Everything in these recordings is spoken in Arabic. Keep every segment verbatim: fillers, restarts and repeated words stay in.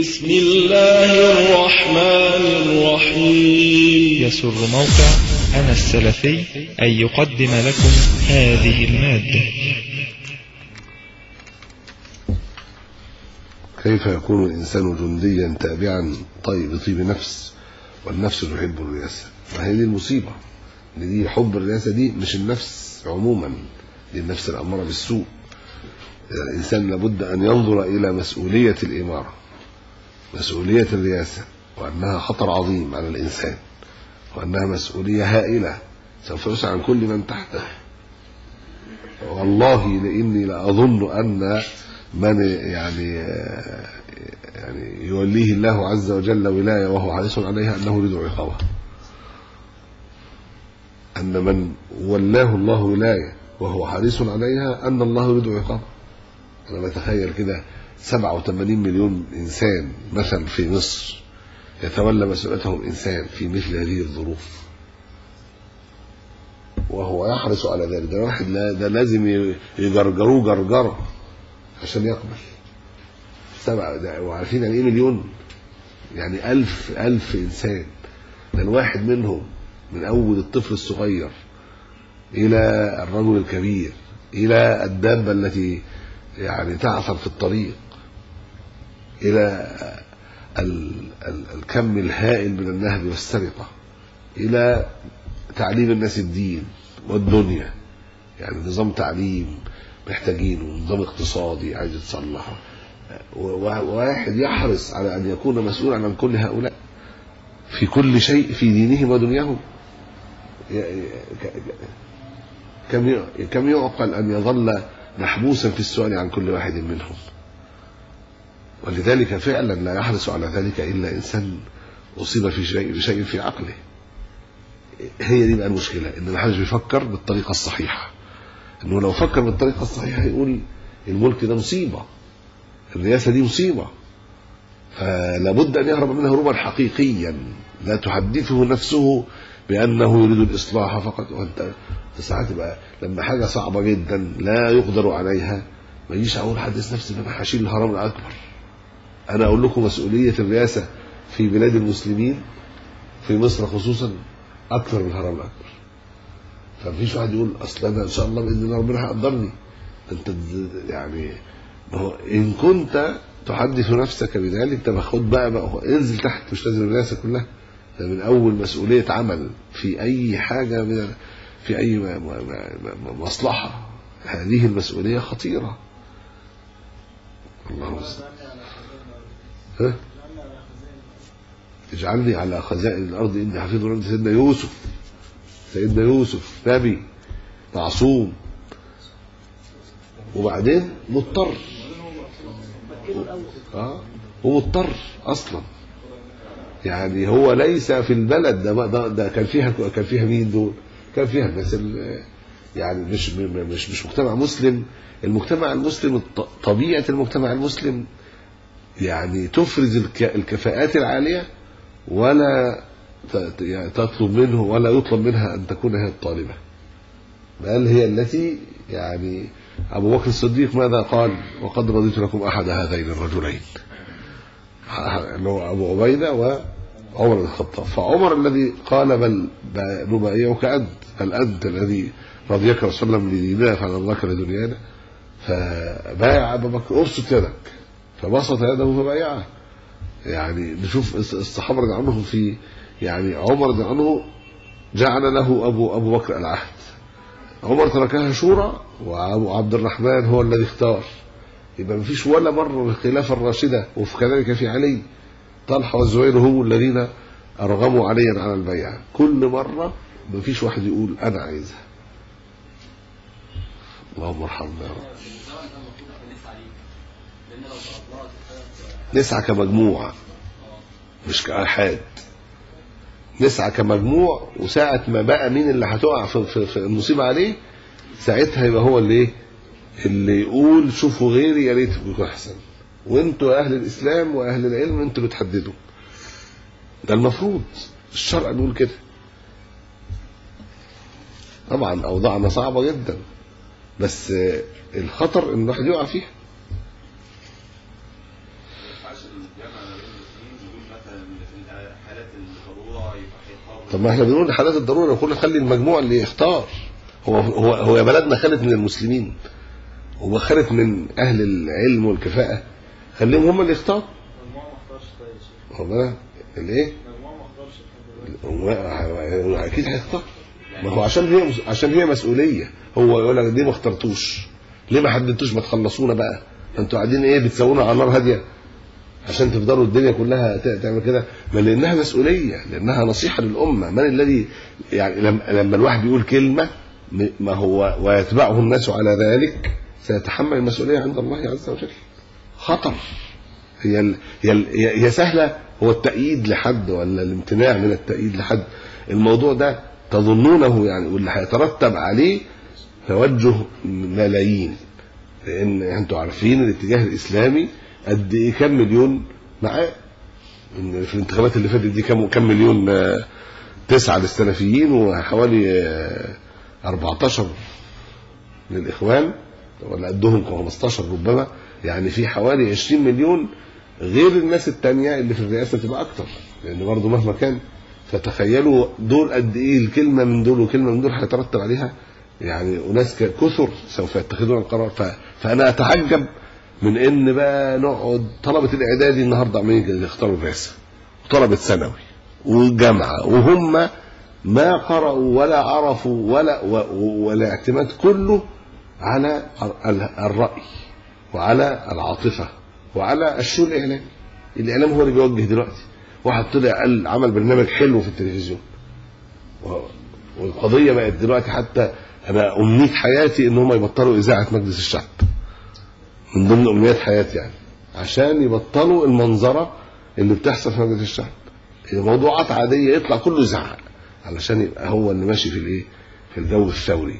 بسم الله الرحمن الرحيم. يسر موقع أنا السلفي أن يقدم لكم هذه المادة. كيف يكون الإنسان جنديا تابعا طيب بطيب نفس والنفس تحب الرئاسة؟ وهي دي المصيبة، ان دي حب الرئاسة دي مش النفس عموما، دي النفس الأمارة بالسوء. الإنسان لابد أن ينظر إلى مسؤولية الإمارة، مسؤولية الرئاسة، وأنها خطر عظيم على الإنسان، وأنها مسؤولية هائلة سوف يسعى عن كل من تحته. والله لإني لأظن أن من يعني يعني يوليه الله عز وجل ولاية وهو حريص عليها أنه يريد عقابها، أن من ولاه الله ولاية وهو حريص عليها أن الله يريد عقابها. أنا بتخيل كده سبعة وثمانين مليون إنسان مثلا في مصر يتولى مسؤوليتهم إنسان في مثل هذه الظروف وهو يحرص على ذلك. ده واحد لا ده لازم يجرجروه جرجرة عشان يقبل. سبعة وعارفين يعني إيه مليون؟ يعني ألف ألف إنسان. ده الواحد منهم من أول الطفل الصغير إلى الرجل الكبير إلى الدابة التي يعني تعثر في الطريق إلى الكم الهائل من النهب والسرقة إلى تعليم الناس الدين والدنيا. يعني نظام تعليم محتاجينه، نظام اقتصادي عايز يتصلح، وواحد يحرص على أن يكون مسؤولا عن كل هؤلاء في كل شيء في دينهم ودنياهم. كم يعقل أن يظل محبوسا في السؤال عن كل واحد منهم؟ ولذلك فعلا لا يحرص على ذلك إلا إنسان أصيب في شيء بشيء في عقله. هي دي بقى المشكلة، إن محدش بيفكر بالطريقة الصحيحة. إنه لو فكر بالطريقة الصحيحة يقول الملك ده مصيبة، الرئاسة دي مصيبة، فلابد أن يهرب منها هروبا حقيقيا لا تحدثه نفسه بأنه يريد الإصلاح فقط. وأنت ساعات بقى لما حاجة صعبة جدا لا يقدر عليها ما يجيش أقول حدث نفسي أنا هشيل الهرم الأكبر. أنا أقول لكم مسؤولية الرئاسة في بلاد المسلمين في مصر خصوصا أكثر من الهرم الأكبر. فمفيش واحد يقول أصلا أنا إن شاء الله بإذن الله ربنا هيقدرني. أنت يعني إن كنت تحدث نفسك بذلك طب خد بقى, بقى انزل تحت، مش لازم الرئاسة كلها. ده من أول مسؤولية عمل في أي حاجة من في أي مصلحة، هذه المسؤولية خطيرة. الله ها اجعلني على خزائن الأرض إني حفيظ عند سيدنا يوسف. سيدنا يوسف نبي معصوم وبعدين مضطر، اه ومضطر اصلا. يعني هو ليس في البلد ده, ده, ده كان فيها كان فيها مين دول؟ كان فيها الناس يعني مش مش مش مجتمع مسلم. المجتمع المسلم طبيعة المجتمع المسلم يعني تفرز الكفاءات العالية ولا تطلب منه ولا يطلب منها أن تكون هي الطالبة، بل هي التي يعني أبو بكر الصديق ماذا قال؟ وقد رضيت لكم أحد هذين الرجلين، اللي هو أبو عبيدة وعمر بن الخطاب. فعمر الذي قال بل نبايعك أنت، بل أنت الذي رضيك رسول الله لديننا فنرضاك لدنيانا. فبايع أبو بكر أبسط يدك، فبسط يده فبايعه. يعني نشوف الصحابة رضي عنهم في يعني عمر رضي عنه جعل له أبو أبو بكر العهد، عمر تركها شورى وأبو عبد الرحمن هو الذي اختار. يبقى مفيش ولا مرة الخلافة الراشدة وفي كذلك في علي طلحة والزبير هم الذين أرغموا عليا على البيعة. كل مرة مفيش واحد يقول أنا عايزها. اللهم ارحمنا يا رب. نسعى كمجموعة مش كأحد، نسعى كمجموع. وساعة ما بقى مين اللي هتقع في, في المصيبة عليه ساعتها يبقى هو اللي اللي يقول شوفوا غيري يا ريت يكون احسن، وانتوا اهل الاسلام واهل العلم انتوا اللي تحددوا. ده المفروض الشرع نقول كده. طبعا اوضاعنا صعبة جدا بس الخطر ان الواحد يقع فيها. طب ما احنا بنقول حالات الضروره نقول خلي المجموع اللي يختار. هو هو هو يا بلدنا خلت من المسلمين وخلت من اهل العلم والكفاءه، خليهم هم اللي يختاروا. المجموع ما اختارش كويس. هو ده الايه؟ المجموع ما اختارش. اكيد هيختار. ما هو عشان هي عشان هي مسؤوليه. هو يقول لك ليه ما اخترتوش؟ ليه ما حددتوش؟ ما تخلصونا بقى، انتوا قاعدين ايه بتسوونا على نار هاديه عشان تفضلوا الدنيا كلها تعمل كده؟ ما لانها مسؤوليه، لانها نصيحه للامه. من الذي يعني لما الواحد بيقول كلمه ما هو ويتبعه الناس على ذلك سيتحمل المسؤوليه عند الله عز وجل. خطر. هي ال... هي ال... هي سهله هو التأييد لحد ولا الامتناع من التأييد لحد. الموضوع ده تظنونه يعني واللي هيترتب عليه توجه ملايين، لان انتوا عارفين الاتجاه الاسلامي قد ايه كم مليون معاه في الانتخابات اللي فاتت دي، كم كم مليون؟ تسعة للسلفيين وحوالي أربعتاشر للاخوان ولا قدهم خمستاشر ربما، يعني في حوالي عشرين مليون غير الناس التانية اللي في الرئاسة تبقى اكتر، لان برضه مهما كان. فتخيلوا دول قد ايه الكلمة من دول وكلمة من دول هيترتب عليها يعني وناس كثر سوف يتخذون القرار. فانا اتعجب من ان بقى نقعد طلبة الاعدادي النهارده عمالين يختاروا الرئاسة، وطلبة ثانوي والجامعة وهم ما قرأوا ولا عرفوا ولا ولا اعتماد كله على الرأي وعلى العاطفة وعلى الشو الاعلامي. الاعلام هو اللي بيوجه دلوقتي. واحد طلع قال عمل برنامج حلو في التلفزيون، والقضية بقت دلوقتي حتى انا امنية حياتي ان هم يبطلوا اذاعة مجلس الشعب، من ضمن امنيات حياتي يعني، عشان يبطلوا المنظرة اللي بتحصل في مجلس الشعب. موضوعات عادية يطلع كله يزعق علشان يبقى هو اللي ماشي في الايه، في الجو الثوري.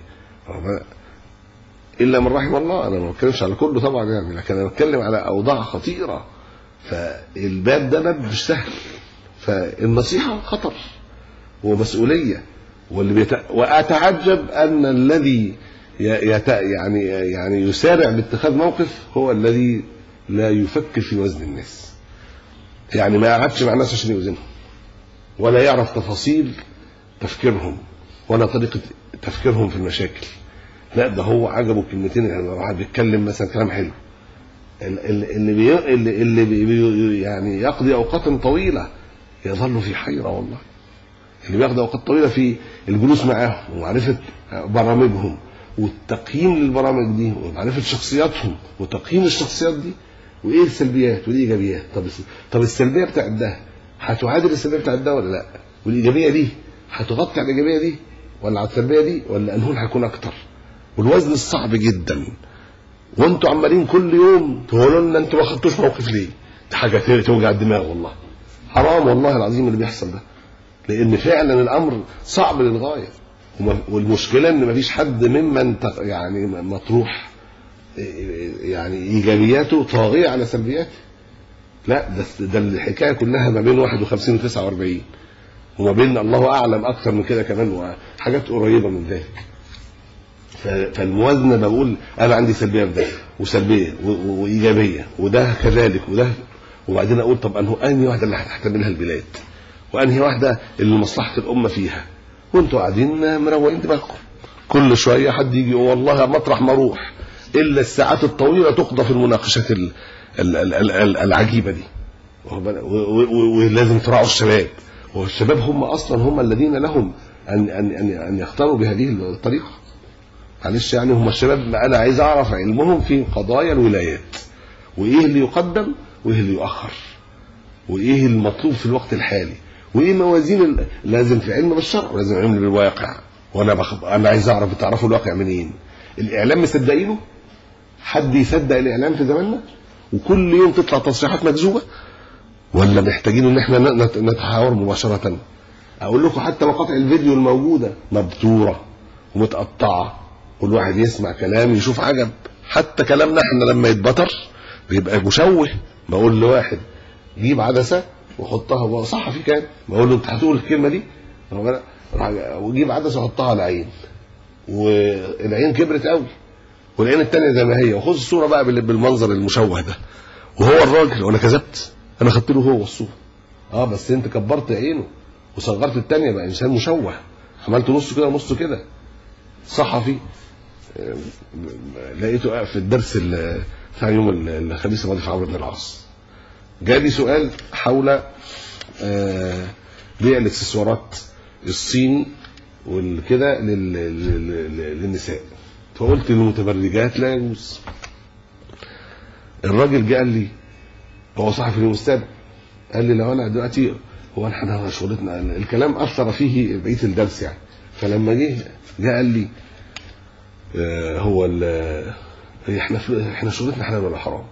الا من رحم الله. انا ما بتكلمش على كله طبعا يعني، لكن انا بتكلم على اوضاع خطيرة. فالباب ده باب مش سهل. فالنصيحة خطر ومسؤولية. واللي بيت... واتعجب ان الذي يت... يعني يعني يسارع باتخاذ موقف هو الذي لا يفكر في وزن الناس. يعني ما قعدش مع الناس عشان يوزنهم، ولا يعرف تفاصيل تفكيرهم ولا طريقة تفكيرهم في المشاكل. لا ده هو عجبه كلمتين، يعني واحد بيتكلم مثلا كلام حلو اللي بي... اللي, اللي بي... يعني يقضي اوقات طويلة يظل في حيرة. والله اللي بياخد اوقات طويلة في الجلوس معاهم ومعرفة برامجهم والتقييم للبرامج دي ومعرفة شخصياتهم وتقييم الشخصيات دي وايه السلبيات والايجابيات. طب طب السلبيه بتاعت ده هتعادل السلبيه بتاعت ده ولا لا؟ والايجابيه دي هتغطي على الايجابيه دي ولا على السلبيه دي، ولا انهون هيكون اكتر؟ والوزن الصعب جدا. وانتوا عمالين كل يوم تقولوا لنا انتوا ما خدتوش موقف ليه؟ دي حاجه توجع الدماغ. والله حرام والله العظيم اللي بيحصل ده، لان فعلا الامر صعب للغايه. والمشكله ان مفيش حد ممن يعني مطروح يعني ايجابياته طاغيه على سلبياته. لا ده ده الحكايه كلها ما بين واحد وخمسين وتسعة وأربعين، وما بين الله اعلم اكثر من كده كمان وحاجات قريبه من ذلك. فالموازنه بقول انا عندي سلبيه في ده وسلبيه وايجابيه وده كذلك وده، وبعدين اقول طب انه انهي واحده اللي هتحتملها البلاد وانهي واحده اللي مصلحه الامه فيها. وانتوا قاعدين مروقين دماغكم، كل شويه حد يجي والله مطرح ما اروح الا الساعات الطويله تقضى في المناقشات العجيبه دي. ولازم تراعوا الشباب، والشباب هم اصلا هم الذين لهم ان ان ان, أن يختاروا بهذه الطريقه. معلش يعني هم الشباب انا عايز اعرف علمهم في قضايا الولايات، وايه اللي يقدم وايه اللي يؤخر، وايه المطلوب في الوقت الحالي، وايه موازين لازم في علم بالشرع ولازم علم بالواقع. وانا بخ... انا عايز اعرف تعرفوا الواقع منين. الاعلام مصدقينه؟ حد يصدق الاعلام في زماننا؟ وكل يوم تطلع تصريحات مكذوبه، ولا محتاجين ان احنا نتحاور مباشره؟ اقول لكم حتى مقاطع الفيديو الموجوده مبتوره ومتقطعه، كل واحد يسمع كلام يشوف عجب. حتى كلامنا احنا لما يتبطر بيبقى مشوه. بقول لواحد جيب عدسه وحطها صح في كام، بقول له انت هتقول الكلمه دي وجيب عدسه وحطها على العين، والعين كبرت قوي والعين الثانيه زي ما هي، وخذ الصوره بقى بالمنظر المشوه ده وهو الراجل وانا كذبت؟ انا خدت له هو والصوره. اه بس انت كبرت عينه وصغرت الثانيه، بقى انسان مشوه، عملت نص كده ونص كده. صحفي لقيته في الدرس بتاع يوم الخميس الماضي في عمرو بن العاص، جالي سؤال حول بيع الاكسسوارات الصيني والكده للنساء، فقلت للمتبرجات لا يجوز. الراجل جه قال لي، هو صحفي اليوم السابع، قال لي لو انا دلوقتي هو احنا شغلتنا الكلام اثر فيه بقيه الدرس يعني، فلما جه جه قال لي آه هو احنا احنا شغلتنا حلال ولا حرام؟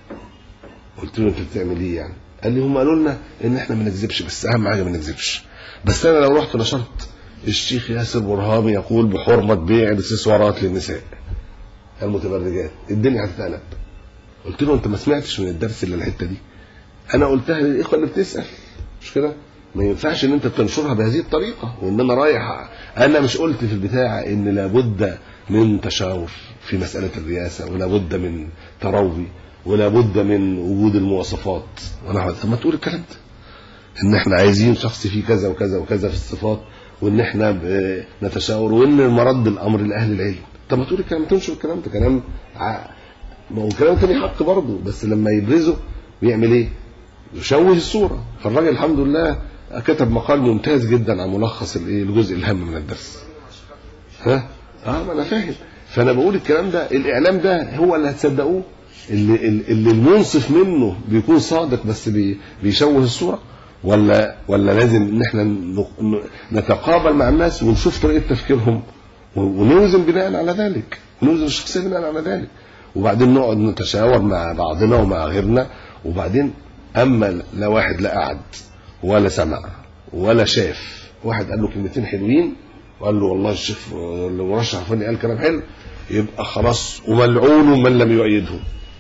قلت له انت بتعمل ايه يعني؟ قال لي هم قالوا لنا ان احنا ما نكذبش، بس اهم حاجه ما نكذبش، بس انا لو رحت نشرت الشيخ ياسر برهامي يقول بحرمه بيع الاكسسوارات للنساء المتبرجات الدنيا هتتقلب. قلت له انت ما سمعتش من الدرس الا الحته دي، انا قلتها للاخوه اللي بتسال، مش كده؟ ما ينفعش ان انت تنشرها بهذه الطريقه، وان انا رايح انا مش قلت في البتاعه ان لابد من تشاور في مساله الرئاسه، ولابد من تروي، ولابد من وجود المواصفات. وانا طب ما تقول الكلام ده، ان احنا عايزين شخص فيه كذا وكذا وكذا في الصفات، وان احنا نتشاور، وان المرد الامر لاهل العلم. طب ما تقول الكلام، تنشر الكلام ده، كلام ما هو كلام تاني حق برضه، بس لما يبرزه بيعمل ايه؟ يشوه الصوره. فالراجل الحمد لله كتب مقال ممتاز جدا عن ملخص الايه الجزء الهام من الدرس. ها اه ما انا فاهم. فانا بقول الكلام ده، الاعلام ده هو اللي هتصدقوه، اللي, اللي المنصف منه بيكون صادق بس بي بيشوه الصوره، ولا ولا لازم ان احنا نتقابل مع الناس ونشوف طريقه تفكيرهم ونوزن بناء على ذلك، ونوزن الشخصيه بناء على ذلك، وبعدين نقعد نتشاور مع بعضنا ومع غيرنا. وبعدين اما لا واحد لا قعد ولا سمع ولا شاف، واحد قال له كلمتين حلوين وقال له والله الشيخ المرشح الفلاني قال كلام حلو، يبقى خلاص وملعون من لم يؤيده،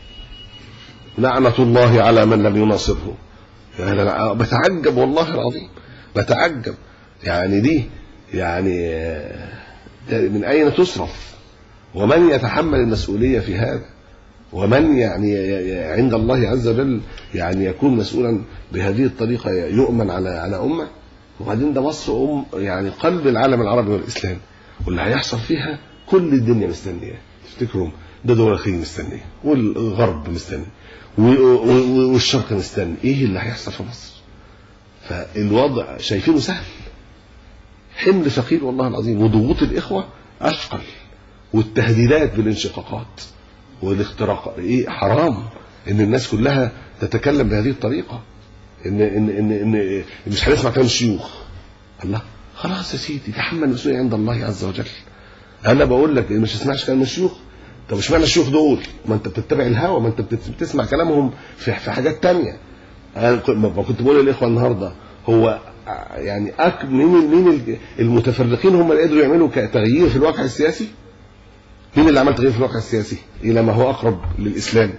لعنة الله على من لم يناصره. يعني أنا بتعجب والله العظيم، بتعجب يعني دي يعني من أين تصرف؟ ومن يتحمل المسؤولية في هذا؟ ومن يعني عند الله عز وجل يعني يكون مسؤولا بهذه الطريقة يؤمن على على أمة؟ وبعدين ده مصر أم يعني قلب العالم العربي والإسلام، واللي هيحصل فيها كل الدنيا مستنية. تفتكروا ده دول الخليج مستنية، والغرب مستني، والشرق مستني، ايه اللي هيحصل في مصر؟ فالوضع شايفينه سهل، حمل ثقيل والله العظيم، وضغوط الإخوة أثقل، والتهديدات بالانشقاقات والاختراق. ايه حرام ان الناس كلها تتكلم بهذه الطريقة، ان ان ان, إن مش هنسمع كلام الشيوخ. الله خلاص يا سيدي، تحمل المسؤولية عند الله عز وجل. انا بقول لك مش تسمعش كلام الشيوخ، طب اشمعنى الشيوخ دول؟ ما انت بتتبع الهوى، ما انت بتسمع كلامهم في في حاجات تانية. انا كنت بقول للاخوه النهارده، هو يعني أك مين مين المتفرقين هم اللي قدروا يعملوا تغيير في الواقع السياسي؟ مين اللي عمل تغيير في الواقع السياسي الى ما هو اقرب للاسلام؟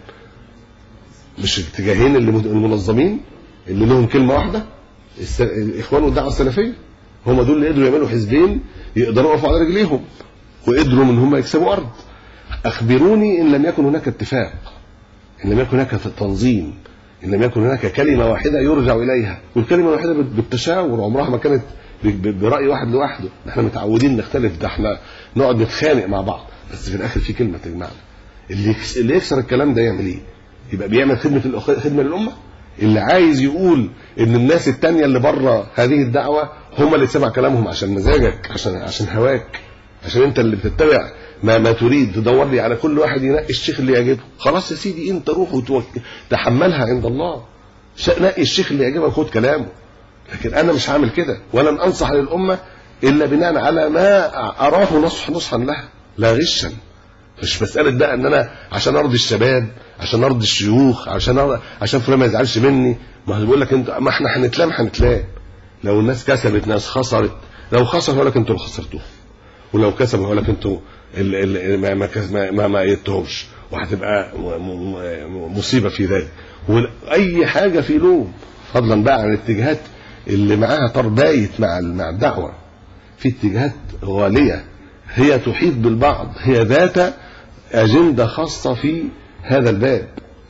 مش الاتجاهين اللي المنظمين اللي لهم كلمه واحده، الاخوان والدعوه السلفيه، هم دول اللي قدروا يعملوا حزبين يقدروا يقفوا على رجليهم، وقدروا من هم يكسبوا ارض. اخبروني ان لم يكن هناك اتفاق، ان لم يكن هناك تنظيم، ان لم يكن هناك كلمه واحده يرجع اليها، والكلمه الواحده بالتشاور، عمرها ما كانت براي واحد لوحده. احنا متعودين نختلف، ده احنا نقعد نتخانق مع بعض، بس في الاخر في كلمه تجمعنا. اللي اللي يكسر الكلام ده يعمل ايه؟ يبقى بيعمل خدمه خدمه للامه. اللي عايز يقول ان الناس التانية اللي بره هذه الدعوه هم اللي تسمع كلامهم عشان مزاجك، عشان عشان هواك، عشان انت اللي بتتبع ما ما تريد، تدور لي على كل واحد ينقي الشيخ اللي يعجبه. خلاص يا سيدي، انت روح وتحملها عند الله، نقي الشيخ اللي يعجبك خد كلامه. لكن انا مش هعمل كده، ولن انصح للامه الا بناء على ما اراه نصح نصحا لها لا غشا. مش مساله بقى ان انا عشان ارضي الشباب، عشان ارضي الشيوخ، عشان أرضي عشان فلان ما يزعلش مني. ما بيقول لك انت، ما احنا هنتلام هنتلام. لو الناس كسبت، ناس خسرت، لو خسر هقول لك انتوا اللي خسرتوه، ولو كسبوا هقول لك انتوا ما ما ما ما يتهمش، وهتبقى مصيبه في ذلك. واي حاجه في لوم، فضلا بقى عن الاتجاهات اللي معاها تربايت مع مع الدعوه. في اتجاهات غاليه هي تحيط بالبعض، هي ذات اجنده خاصه في هذا الباب،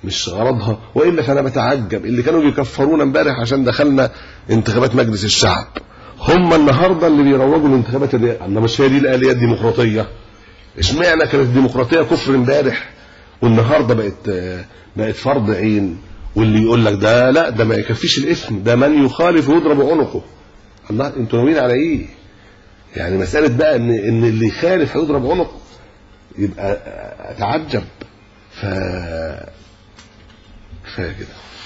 مش غرضها. والا فانا بتعجب اللي كانوا بيكفرونا امبارح عشان دخلنا انتخابات مجلس الشعب، هم النهارده اللي بيروجوا لانتخابات الرئاسه. الله، مش هي دي الاليه الديمقراطيه؟ اشمعنى كانت الديمقراطيه كفر امبارح والنهارده بقت بقت فرض عين؟ واللي يقول لك ده لا ده ما يكفيش الاسم، ده من يخالف يضرب عنقه. الله، انتوا ناويين على ايه؟ يعني مساله بقى ان ان اللي يخالف هيضرب عنقه، يبقى اتعجب. ف كفايه كده.